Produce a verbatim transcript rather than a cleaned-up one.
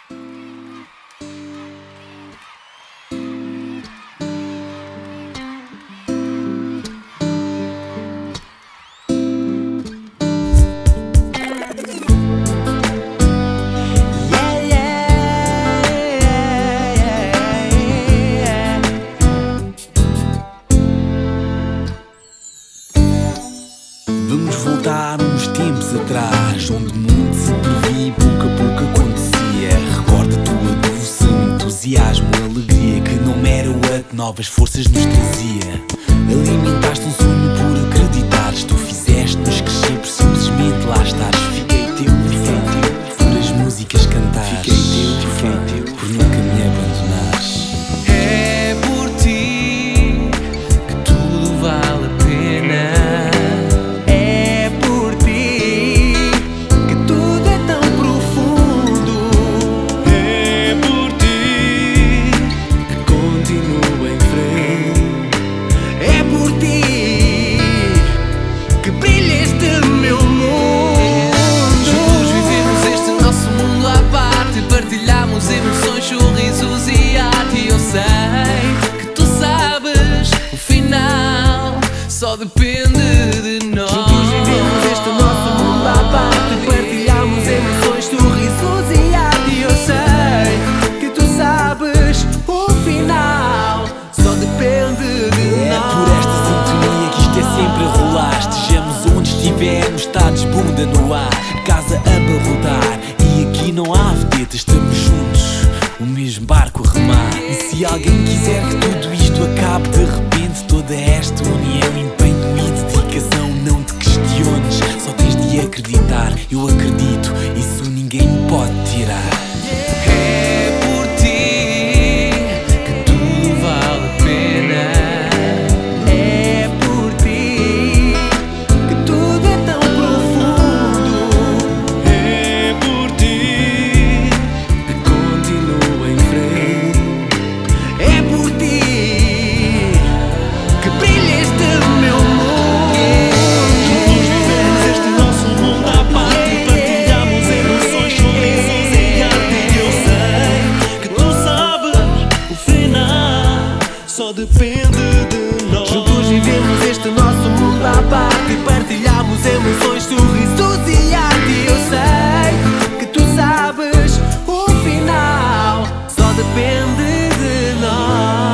Vamos voltar uns tempos atrás, onde o mundo se previa e pouco a pouco acontecia. Recorda a tua devoção, entusiasmo, alegria, que não era o que novas forças nos trazia. Alimentaste um sonho por acreditares, tu fizeste-nos crescer por simplesmente lá estares. Fiquei teu, fiquei teu, por as músicas cantares. Fiquei teu, fiquei teu, por nunca me abandonares. É por ti que tudo vale a pena. Emoções, sorrisos e arte. E eu sei que tu sabes, o final só depende de nós. Juntos vivemos este nosso mundo à parte, partilhamos emoções, sorrisos e arte. E eu sei que tu sabes, o final só depende de é nós. É por esta sintonia que isto é sempre a rolar. Estejamos onde estivermos, estados bunda no ar, casa a abarrotar. E aqui não há vedetas, estamos juntos, o mesmo barco a remar. E se alguém quiser que tudo isto acabe de repente, toda esta união, empenho e dedicação, não te questiones, só tens de acreditar. Eu acredito, isso ninguém me pode tirar. É por ti que tudo vale a pena. É por ti que tudo é tão profundo. É por ti que continua em frente. É por ti que brilha este meu mundo. Juntos vivemos este nosso mundo à parte, partilhamos emoções, sorrisos e arte. E eu sei que tu sabes, o final só depende de nós. Juntos vivemos este nosso mundo à parte, partilhamos emoções, sorrisos e arte. E eu sei que tu sabes, o final só depende de nós.